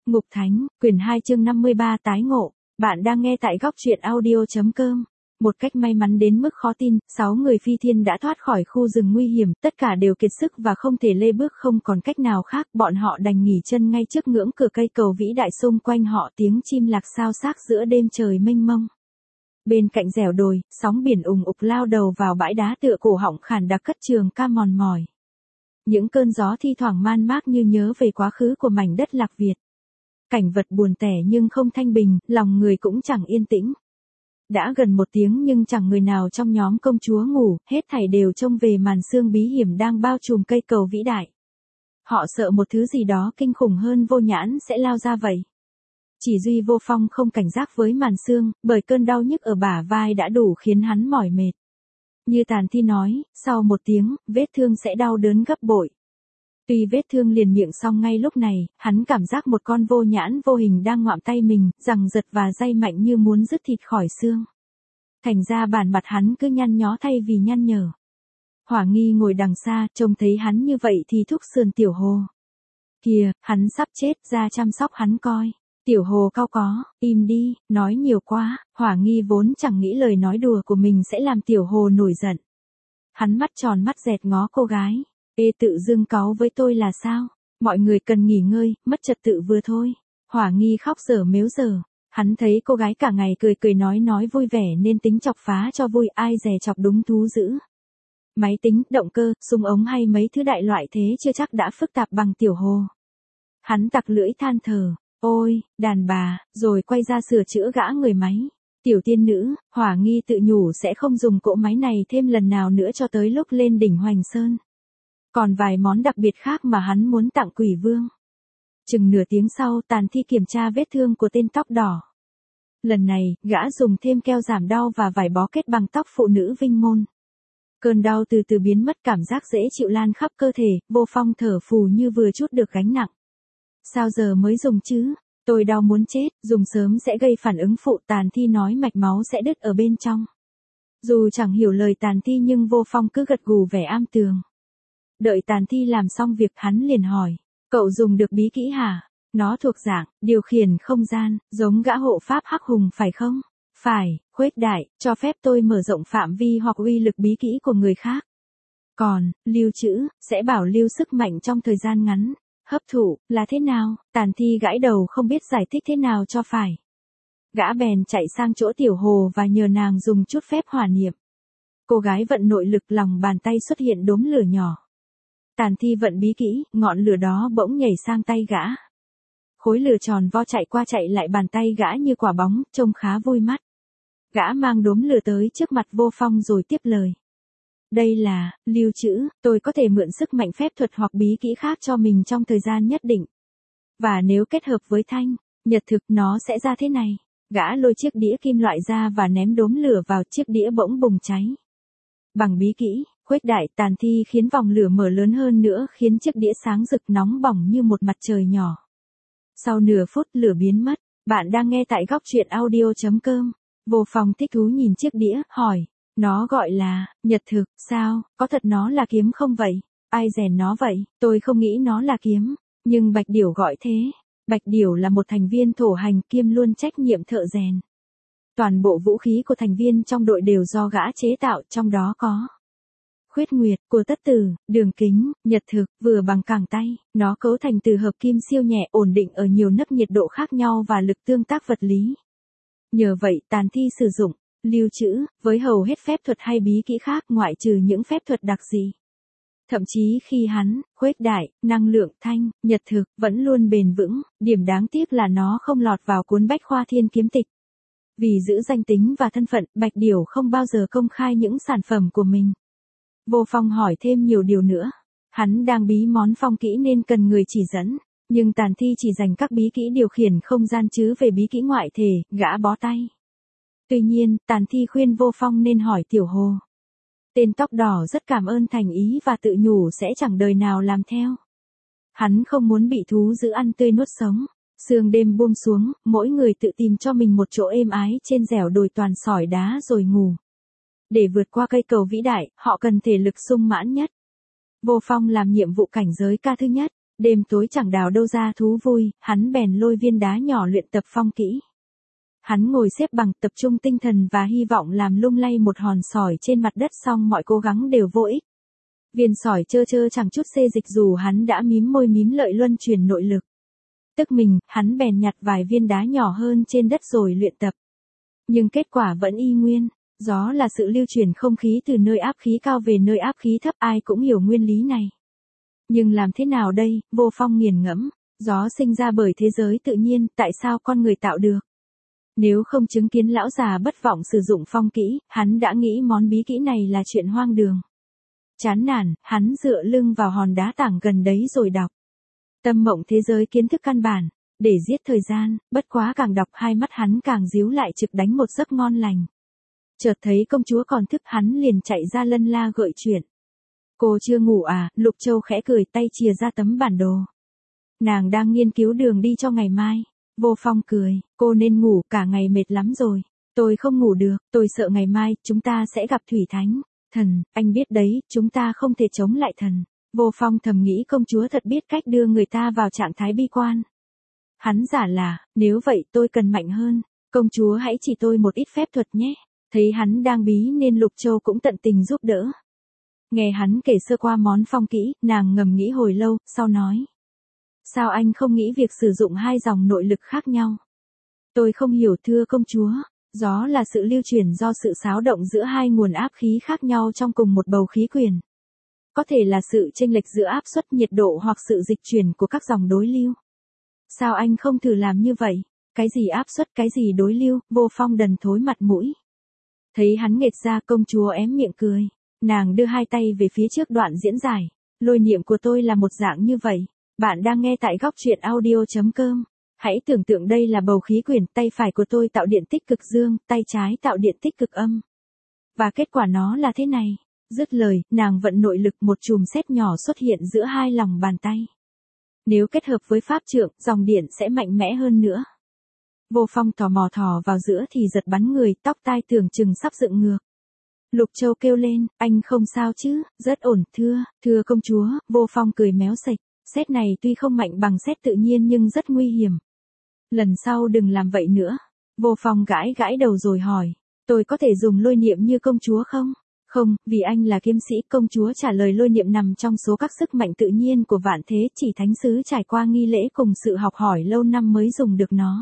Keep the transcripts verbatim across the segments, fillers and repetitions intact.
Ngục Thánh, quyển hai chương năm mươi ba tái ngộ. Bạn đang nghe tại góc truyện audio.com. Một cách may mắn đến mức khó tin, sáu người phi thiên đã thoát khỏi khu rừng nguy hiểm, tất cả đều kiệt sức và không thể lê bước, không còn cách nào khác, bọn họ đành nghỉ chân ngay trước ngưỡng cửa cây cầu vĩ đại, xung quanh họ tiếng chim lạc xao xác giữa đêm trời mênh mông. Bên cạnh dẻo đồi, sóng biển ùng ục lao đầu vào bãi đá tựa cổ họng khản đặc cất trường ca mòn mỏi. Những cơn gió thi thoảng man mác như nhớ về quá khứ của mảnh đất Lạc Việt. Cảnh vật buồn tẻ nhưng không thanh bình, lòng người cũng chẳng yên tĩnh. Đã gần một tiếng nhưng chẳng người nào trong nhóm công chúa ngủ, hết thảy đều trông về màn sương bí hiểm đang bao trùm cây cầu vĩ đại. Họ sợ một thứ gì đó kinh khủng hơn Vô Nhãn sẽ lao ra vậy. Chỉ duy Vô Phong không cảnh giác với màn sương, bởi cơn đau nhức ở bả vai đã đủ khiến hắn mỏi mệt. Như Tàn Thi nói, sau một tiếng, vết thương sẽ đau đớn gấp bội. Tuy vết thương liền miệng xong ngay lúc này, hắn cảm giác một con vô nhãn vô hình đang ngoạm tay mình, giằng giật và day mạnh như muốn rứt thịt khỏi xương. Thành ra bản mặt hắn cứ nhăn nhó thay vì nhăn nhở. Hỏa Nghi ngồi đằng xa, trông thấy hắn như vậy thì thúc sườn Tiểu Hồ. Kìa, hắn sắp chết, ra chăm sóc hắn coi. Tiểu Hồ cau có, im đi, nói nhiều quá. Hỏa Nghi vốn chẳng nghĩ lời nói đùa của mình sẽ làm Tiểu Hồ nổi giận. Hắn mắt tròn mắt dẹt ngó cô gái. Ê, tự dưng cáu với tôi là sao? Mọi người cần nghỉ ngơi, mất trật tự vừa thôi. Hỏa Nghi khóc dở mếu dở. Hắn thấy cô gái cả ngày cười cười nói nói vui vẻ nên tính chọc phá cho vui, ai dè chọc đúng thú dữ. Máy tính, động cơ, súng ống hay mấy thứ đại loại thế chưa chắc đã phức tạp bằng Tiểu Hồ. Hắn tặc lưỡi than thở. Ôi, đàn bà, rồi quay ra sửa chữa gã người máy. Tiểu tiên nữ, Hỏa Nghi tự nhủ sẽ không dùng cỗ máy này thêm lần nào nữa cho tới lúc lên đỉnh Hoành Sơn. Còn vài món đặc biệt khác mà hắn muốn tặng Quỷ Vương. Chừng nửa tiếng sau, Tàn Thi kiểm tra vết thương của tên tóc đỏ. Lần này, gã dùng thêm keo giảm đau và vải bó kết bằng tóc phụ nữ Vinh Môn. Cơn đau từ từ biến mất, cảm giác dễ chịu lan khắp cơ thể, Vô Phong thở phù như vừa trút được gánh nặng. Sao giờ mới dùng chứ? Tôi đau muốn chết, dùng sớm sẽ gây phản ứng phụ, Tàn Thi nói, mạch máu sẽ đứt ở bên trong. Dù chẳng hiểu lời Tàn Thi nhưng Vô Phong cứ gật gù vẻ am tường. Đợi Tàn Thi làm xong việc hắn liền hỏi. Cậu dùng được bí kỹ hả? Nó thuộc dạng, điều khiển không gian, giống gã hộ pháp Hắc Hùng phải không? Phải, khuếch đại, cho phép tôi mở rộng phạm vi hoặc uy lực bí kỹ của người khác. Còn, lưu trữ, sẽ bảo lưu sức mạnh trong thời gian ngắn. Hấp thụ, là thế nào? Tàn Thi gãi đầu không biết giải thích thế nào cho phải. Gã bèn chạy sang chỗ Tiểu Hồ và nhờ nàng dùng chút phép hỏa niệm. Cô gái vận nội lực, lòng bàn tay xuất hiện đốm lửa nhỏ. Tàn Thi vận bí kỹ, ngọn lửa đó bỗng nhảy sang tay gã. Khối lửa tròn vo chạy qua chạy lại bàn tay gã như quả bóng, trông khá vui mắt. Gã mang đốm lửa tới trước mặt Vô Phong rồi tiếp lời. Đây là, lưu trữ, tôi có thể mượn sức mạnh phép thuật hoặc bí kỹ khác cho mình trong thời gian nhất định. Và nếu kết hợp với thanh, nhật thực nó sẽ ra thế này. Gã lôi chiếc đĩa kim loại ra và ném đốm lửa vào, chiếc đĩa bỗng bùng cháy. Bằng bí kỹ, khuếch đại, Tàn Thi khiến vòng lửa mở lớn hơn nữa, khiến chiếc đĩa sáng rực nóng bỏng như một mặt trời nhỏ. Sau nửa phút lửa biến mất. Bạn đang nghe tại góc truyện audio.com. Vô Phong thích thú nhìn chiếc đĩa, hỏi. Nó gọi là, nhật thực, sao, có thật nó là kiếm không vậy? Ai rèn nó vậy? Tôi không nghĩ nó là kiếm, nhưng Bạch Điểu gọi thế. Bạch Điểu là một thành viên thổ hành, kiêm luôn trách nhiệm thợ rèn. Toàn bộ vũ khí của thành viên trong đội đều do gã chế tạo, trong đó có Khuyết Nguyệt, của Tất Tử, Đường Kính, Nhật Thực, vừa bằng cẳng tay, nó cấu thành từ hợp kim siêu nhẹ, ổn định ở nhiều nấc nhiệt độ khác nhau và lực tương tác vật lý. Nhờ vậy, Tàn Thi sử dụng lưu trữ với hầu hết phép thuật hay bí kỹ khác, ngoại trừ những phép thuật đặc dị. Thậm chí khi hắn, khuếch đại, năng lượng, thanh, nhật thực, vẫn luôn bền vững, điểm đáng tiếc là nó không lọt vào cuốn Bách Khoa Thiên Kiếm Tịch. Vì giữ danh tính và thân phận, Bạch Điểu không bao giờ công khai những sản phẩm của mình. Vô Phong hỏi thêm nhiều điều nữa. Hắn đang bí món phong kỹ nên cần người chỉ dẫn, nhưng Tàn Thi chỉ dành các bí kỹ điều khiển không gian chứ về bí kỹ ngoại thể, gã bó tay. Tuy nhiên, Tàn Thi khuyên Vô Phong nên hỏi Tiểu Hồ. Tên tóc đỏ rất cảm ơn thành ý và tự nhủ sẽ chẳng đời nào làm theo. Hắn không muốn bị thú dữ ăn tươi nuốt sống. Sương đêm buông xuống, mỗi người tự tìm cho mình một chỗ êm ái trên dẻo đồi toàn sỏi đá rồi ngủ. Để vượt qua cây cầu vĩ đại, họ cần thể lực sung mãn nhất. Vô Phong làm nhiệm vụ cảnh giới ca thứ nhất. Đêm tối chẳng đào đâu ra thú vui, hắn bèn lôi viên đá nhỏ luyện tập phong kỹ. Hắn ngồi xếp bằng tập trung tinh thần và hy vọng làm lung lay một hòn sỏi trên mặt đất, xong mọi cố gắng đều vô ích. Viên sỏi trơ trơ chẳng chút xê dịch dù hắn đã mím môi mím lợi luân truyền nội lực. Tức mình, hắn bèn nhặt vài viên đá nhỏ hơn trên đất rồi luyện tập. Nhưng kết quả vẫn y nguyên. Gió là sự lưu chuyển không khí từ nơi áp khí cao về nơi áp khí thấp, ai cũng hiểu nguyên lý này. Nhưng làm thế nào đây? Vô Phong nghiền ngẫm. Gió sinh ra bởi thế giới tự nhiên, tại sao con người tạo được? Nếu không chứng kiến lão già bất vọng sử dụng phong kỹ, hắn đã nghĩ món bí kỹ này là chuyện hoang đường. Chán nản, hắn dựa lưng vào hòn đá tảng gần đấy rồi đọc. Tâm mộng thế giới kiến thức căn bản, để giết thời gian, bất quá càng đọc hai mắt hắn càng díu lại trực đánh một giấc ngon lành. Chợt thấy công chúa còn thức, hắn liền chạy ra lân la gợi chuyện. Cô chưa ngủ à? Lục Châu khẽ cười, tay chìa ra tấm bản đồ. Nàng đang nghiên cứu đường đi cho ngày mai. Vô Phong cười, cô nên ngủ, cả ngày mệt lắm rồi. Tôi không ngủ được, tôi sợ ngày mai chúng ta sẽ gặp Thủy Thánh. Thần, anh biết đấy, chúng ta không thể chống lại thần. Vô Phong thầm nghĩ công chúa thật biết cách đưa người ta vào trạng thái bi quan. Hắn giả là, nếu vậy tôi cần mạnh hơn. Công chúa hãy chỉ tôi một ít phép thuật nhé. Thấy hắn đang bí nên Lục Châu cũng tận tình giúp đỡ. Nghe hắn kể sơ qua món phong kỹ, nàng ngầm nghĩ hồi lâu, sau nói. Sao anh không nghĩ việc sử dụng hai dòng nội lực khác nhau? Tôi không hiểu thưa công chúa. Gió là sự lưu chuyển do sự xáo động giữa hai nguồn áp khí khác nhau trong cùng một bầu khí quyển. Có thể là sự chênh lệch giữa áp suất nhiệt độ hoặc sự dịch chuyển của các dòng đối lưu. Sao anh không thử làm như vậy? Cái gì áp suất, cái gì đối lưu? Vô Phong đần thối mặt mũi. Thấy hắn nghệt ra, công chúa ém miệng cười. Nàng đưa hai tay về phía trước đoạn diễn giải. Lôi niệm của tôi là một dạng như vậy. Bạn đang nghe tại góc truyện audio chấm com. Hãy tưởng tượng đây là bầu khí quyển, tay phải của tôi tạo điện tích cực dương, tay trái tạo điện tích cực âm. Và kết quả nó là thế này. Dứt lời, nàng vận nội lực, một chùm sét nhỏ xuất hiện giữa hai lòng bàn tay. Nếu kết hợp với pháp trượng, dòng điện sẽ mạnh mẽ hơn nữa. Vô Phong tò mò thò vào giữa thì giật bắn người, tóc tai tưởng chừng sắp dựng ngược. Lục Châu kêu lên, anh không sao chứ? Rất ổn, thưa, thưa công chúa. Vô Phong cười méo sạch. Sét này tuy không mạnh bằng sét tự nhiên nhưng rất nguy hiểm. Lần sau đừng làm vậy nữa. Vô Phong gãi gãi đầu rồi hỏi, tôi có thể dùng lôi niệm như công chúa không? Không, vì anh là kiếm sĩ. Công chúa trả lời, lôi niệm nằm trong số các sức mạnh tự nhiên của vạn thế, chỉ thánh sứ trải qua nghi lễ cùng sự học hỏi lâu năm mới dùng được nó.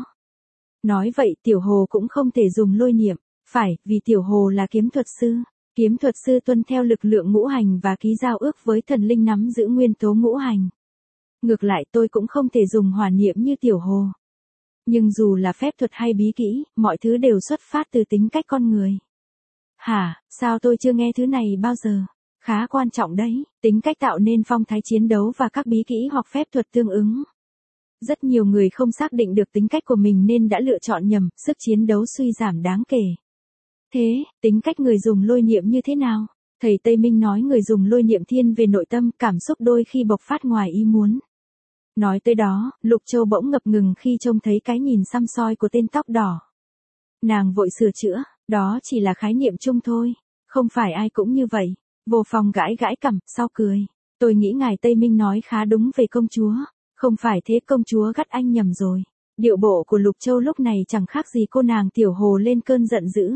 Nói vậy Tiểu Hồ cũng không thể dùng lôi niệm. Phải, vì Tiểu Hồ là kiếm thuật sư. Kiếm thuật sư tuân theo lực lượng ngũ hành và ký giao ước với thần linh nắm giữ nguyên tố ngũ hành. Ngược lại tôi cũng không thể dùng hỏa niệm như Tiểu Hồ. Nhưng dù là phép thuật hay bí kỹ, mọi thứ đều xuất phát từ tính cách con người. Hả, sao tôi chưa nghe thứ này bao giờ? Khá quan trọng đấy, tính cách tạo nên phong thái chiến đấu và các bí kỹ hoặc phép thuật tương ứng. Rất nhiều người không xác định được tính cách của mình nên đã lựa chọn nhầm, sức chiến đấu suy giảm đáng kể. Thế, tính cách người dùng lôi niệm như thế nào? Thầy Tây Minh nói người dùng lôi niệm thiên về nội tâm, cảm xúc đôi khi bộc phát ngoài ý muốn. Nói tới đó, Lục Châu bỗng ngập ngừng khi trông thấy cái nhìn săm soi của tên tóc đỏ. Nàng vội sửa chữa, đó chỉ là khái niệm chung thôi, không phải ai cũng như vậy. Vô Phong gãi gãi cằm, sau cười. Tôi nghĩ ngài Tây Minh nói khá đúng về công chúa. Không phải thế, công chúa gắt anh nhầm rồi. Điệu bộ của Lục Châu lúc này chẳng khác gì cô nàng Tiểu Hồ lên cơn giận dữ.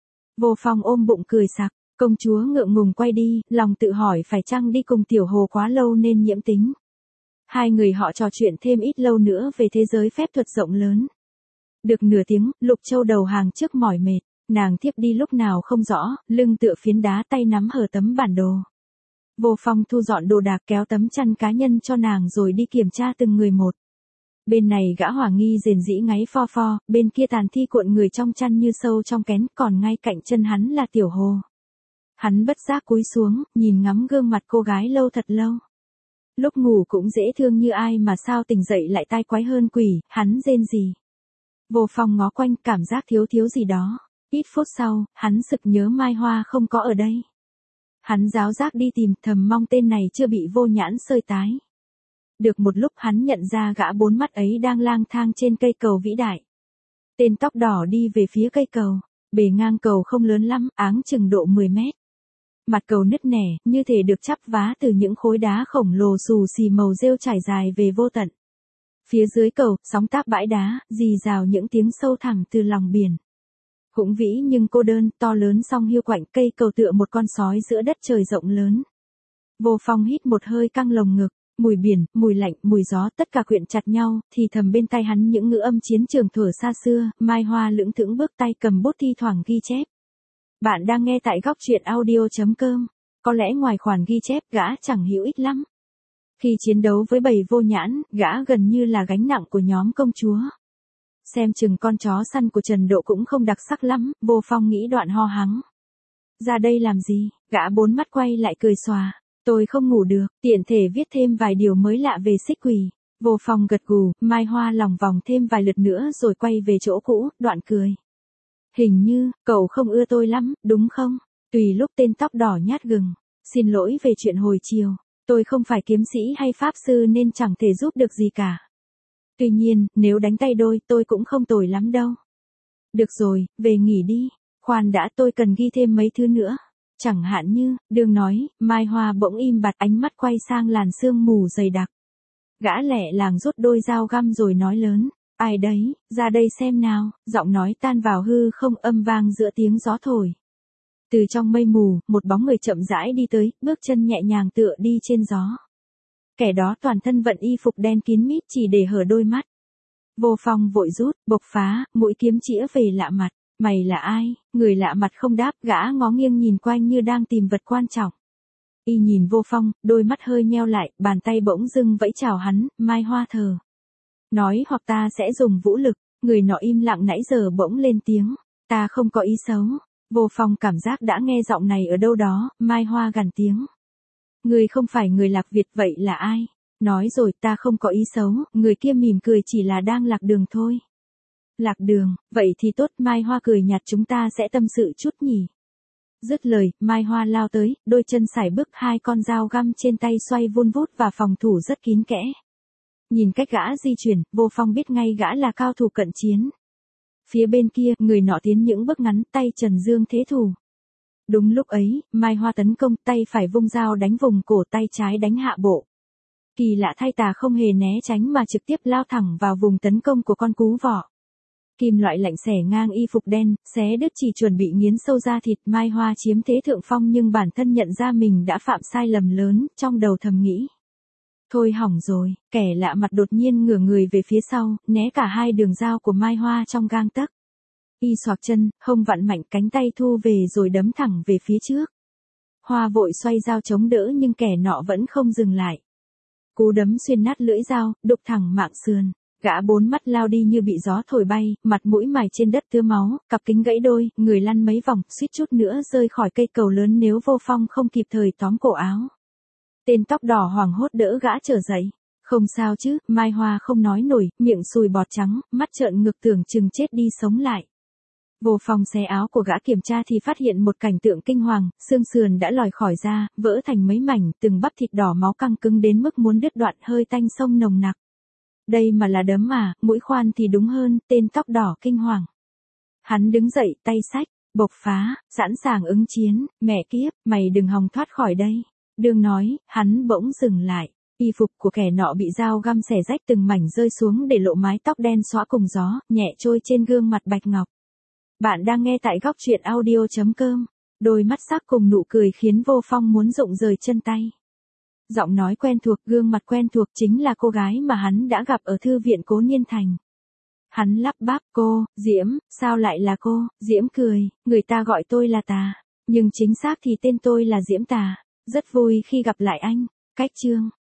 Vô Phong ôm bụng cười sặc, công chúa ngượng ngùng quay đi, lòng tự hỏi phải chăng đi cùng Tiểu Hồ quá lâu nên nhiễm tính. Hai người họ trò chuyện thêm ít lâu nữa về thế giới phép thuật rộng lớn. Được nửa tiếng, Lục Châu đầu hàng trước mỏi mệt, nàng thiếp đi lúc nào không rõ, lưng tựa phiến đá, tay nắm hở tấm bản đồ. Vô Phong thu dọn đồ đạc, kéo tấm chăn cá nhân cho nàng rồi đi kiểm tra từng người một. Bên này gã hỏa nghi rền rĩ ngáy pho pho, bên kia tàn thi cuộn người trong chăn như sâu trong kén, còn ngay cạnh chân hắn là Tiểu Hồ. Hắn bất giác cúi xuống, nhìn ngắm gương mặt cô gái lâu thật lâu. Lúc ngủ cũng dễ thương như ai mà sao tỉnh dậy lại tai quái hơn quỷ, hắn rên gì. Vô Phong ngó quanh, cảm giác thiếu thiếu gì đó. Ít phút sau, hắn sực nhớ Mai Hoa không có ở đây. Hắn ráo rác đi tìm, thầm mong tên này chưa bị Vô Nhãn sơi tái. Được một lúc hắn nhận ra gã bốn mắt ấy đang lang thang trên cây cầu vĩ đại. Tên tóc đỏ đi về phía cây cầu, bề ngang cầu không lớn lắm, áng chừng độ mười mét. mặt cầu nứt nẻ, như thể được chắp vá từ những khối đá khổng lồ xù xì màu rêu trải dài về vô tận. Phía dưới cầu, sóng táp bãi đá, rì rào những tiếng sâu thẳm từ lòng biển. Hùng vĩ nhưng cô đơn, to lớn song hiu quạnh, cây cầu tựa một con sói giữa đất trời rộng lớn. Vô Phong hít một hơi căng lồng ngực, mùi biển, mùi lạnh, mùi gió tất cả quyện chặt nhau, thì thầm bên tai hắn những ngữ âm chiến trường thuở xa xưa. Mai Hoa lững thững bước tay cầm bút thi thoảng ghi chép. Bạn đang nghe tại góc truyện audio chấm com. Có lẽ ngoài khoản ghi chép gã chẳng hữu ích lắm. Khi chiến đấu với bầy vô nhãn, gã gần như là gánh nặng của nhóm công chúa. Xem chừng con chó săn của Trần Độ cũng không đặc sắc lắm, Vô Phong nghĩ đoạn ho hắng. Ra đây làm gì, gã bốn mắt quay lại cười xòa. Tôi không ngủ được, tiện thể viết thêm vài điều mới lạ về xích quỷ. Vô Phong gật gù, Mai Hoa lòng vòng thêm vài lượt nữa rồi quay về chỗ cũ, đoạn cười. Hình như, cậu không ưa tôi lắm, đúng không? Tùy lúc tên tóc đỏ nhát gừng. Xin lỗi về chuyện hồi chiều. Tôi không phải kiếm sĩ hay pháp sư nên chẳng thể giúp được gì cả. Tuy nhiên, nếu đánh tay đôi tôi cũng không tồi lắm đâu. Được rồi, về nghỉ đi. Khoan đã, tôi cần ghi thêm mấy thứ nữa. Chẳng hạn như, Đường nói, Mai Hoa bỗng im bặt, ánh mắt quay sang làn sương mù dày đặc. Gã lẹ làng rút đôi dao găm rồi nói lớn. Ai đấy, ra đây xem nào, giọng nói tan vào hư không, âm vang giữa tiếng gió thổi. Từ trong mây mù, một bóng người chậm rãi đi tới, bước chân nhẹ nhàng tựa đi trên gió. Kẻ đó toàn thân vận y phục đen kín mít chỉ để hở đôi mắt. Vô Phong vội rút, bộc phá, mũi kiếm chĩa về lạ mặt. Mày là ai? Người lạ mặt không đáp, gã ngó nghiêng nhìn quanh như đang tìm vật quan trọng. Y nhìn Vô Phong, đôi mắt hơi nheo lại, bàn tay bỗng dưng vẫy chào hắn. Mai Hoa thờ. Nói hoặc ta sẽ dùng vũ lực. Người nọ im lặng nãy giờ bỗng lên tiếng. Ta không có ý xấu. Vô Phong cảm giác đã nghe giọng này ở đâu đó. Mai Hoa gằn tiếng. Người không phải người Lạc Việt, vậy là ai? Nói rồi, ta không có ý xấu. Người kia mỉm cười, chỉ là đang lạc đường thôi. Lạc đường, vậy thì tốt. Mai Hoa cười nhạt, chúng ta sẽ tâm sự chút nhỉ. Dứt lời, Mai Hoa lao tới, đôi chân sải bước, hai con dao găm trên tay xoay vun vút và phòng thủ rất kín kẽ. Nhìn cách gã di chuyển, Vô Phong biết ngay gã là cao thủ cận chiến. Phía bên kia, người nọ tiến những bước ngắn, tay Trần Dương thế thủ. Đúng lúc ấy, Mai Hoa tấn công, tay phải vung dao đánh vùng cổ, tay trái đánh hạ bộ. Kỳ lạ thay, tà không hề né tránh mà trực tiếp lao thẳng vào vùng tấn công của con cú vọ. Kim loại lạnh xẻ ngang y phục đen, xé đứt chỉ chuẩn bị nghiến sâu da thịt. Mai Hoa chiếm thế thượng phong nhưng bản thân nhận ra mình đã phạm sai lầm lớn, trong đầu thầm nghĩ. Thôi hỏng rồi, kẻ lạ mặt đột nhiên ngửa người về phía sau, né cả hai đường dao của Mai Hoa trong gang tấc. Y xoạc chân, hông vặn mạnh, cánh tay thu về rồi đấm thẳng về phía trước. Hoa vội xoay dao chống đỡ nhưng kẻ nọ vẫn không dừng lại. Cú đấm xuyên nát lưỡi dao, đục thẳng mạng sườn. Gã bốn mắt lao đi như bị gió thổi bay, mặt mũi mài trên đất tưa máu, cặp kính gãy đôi, người lăn mấy vòng, suýt chút nữa rơi khỏi cây cầu lớn nếu Vô Phong không kịp thời tóm cổ áo. Tên tóc đỏ hoảng hốt đỡ gã trở dậy. Không sao chứ, Mai Hoa không nói nổi, miệng sùi bọt trắng, mắt trợn ngực tưởng chừng chết đi sống lại. Vô Phong xé áo của gã kiểm tra thì phát hiện một cảnh tượng kinh hoàng, xương sườn đã lòi khỏi da, vỡ thành mấy mảnh, từng bắp thịt đỏ máu căng cứng đến mức muốn đứt đoạn, hơi tanh sông nồng nặc. Đây mà là đấm à, mũi khoan thì đúng hơn, tên tóc đỏ kinh hoàng. Hắn đứng dậy, tay xách, bộc phá, sẵn sàng ứng chiến. Mẹ kiếp, mày đừng hòng thoát khỏi đây. Đường nói, hắn bỗng dừng lại. Y phục của kẻ nọ bị dao găm xẻ rách từng mảnh rơi xuống để lộ mái tóc đen xõa cùng gió, nhẹ trôi trên gương mặt bạch ngọc. Bạn đang nghe tại góc truyện audio chấm com. Đôi mắt sắc cùng nụ cười khiến Vô Phong muốn rụng rời chân tay. Giọng nói quen thuộc, gương mặt quen thuộc chính là cô gái mà hắn đã gặp ở thư viện Cố Niên Thành. Hắn lắp bắp, cô, Diễm, sao lại là cô? Diễm cười, người ta gọi tôi là Tà, nhưng chính xác thì tên tôi là Diễm Tà. Rất vui khi gặp lại anh. Cách chương.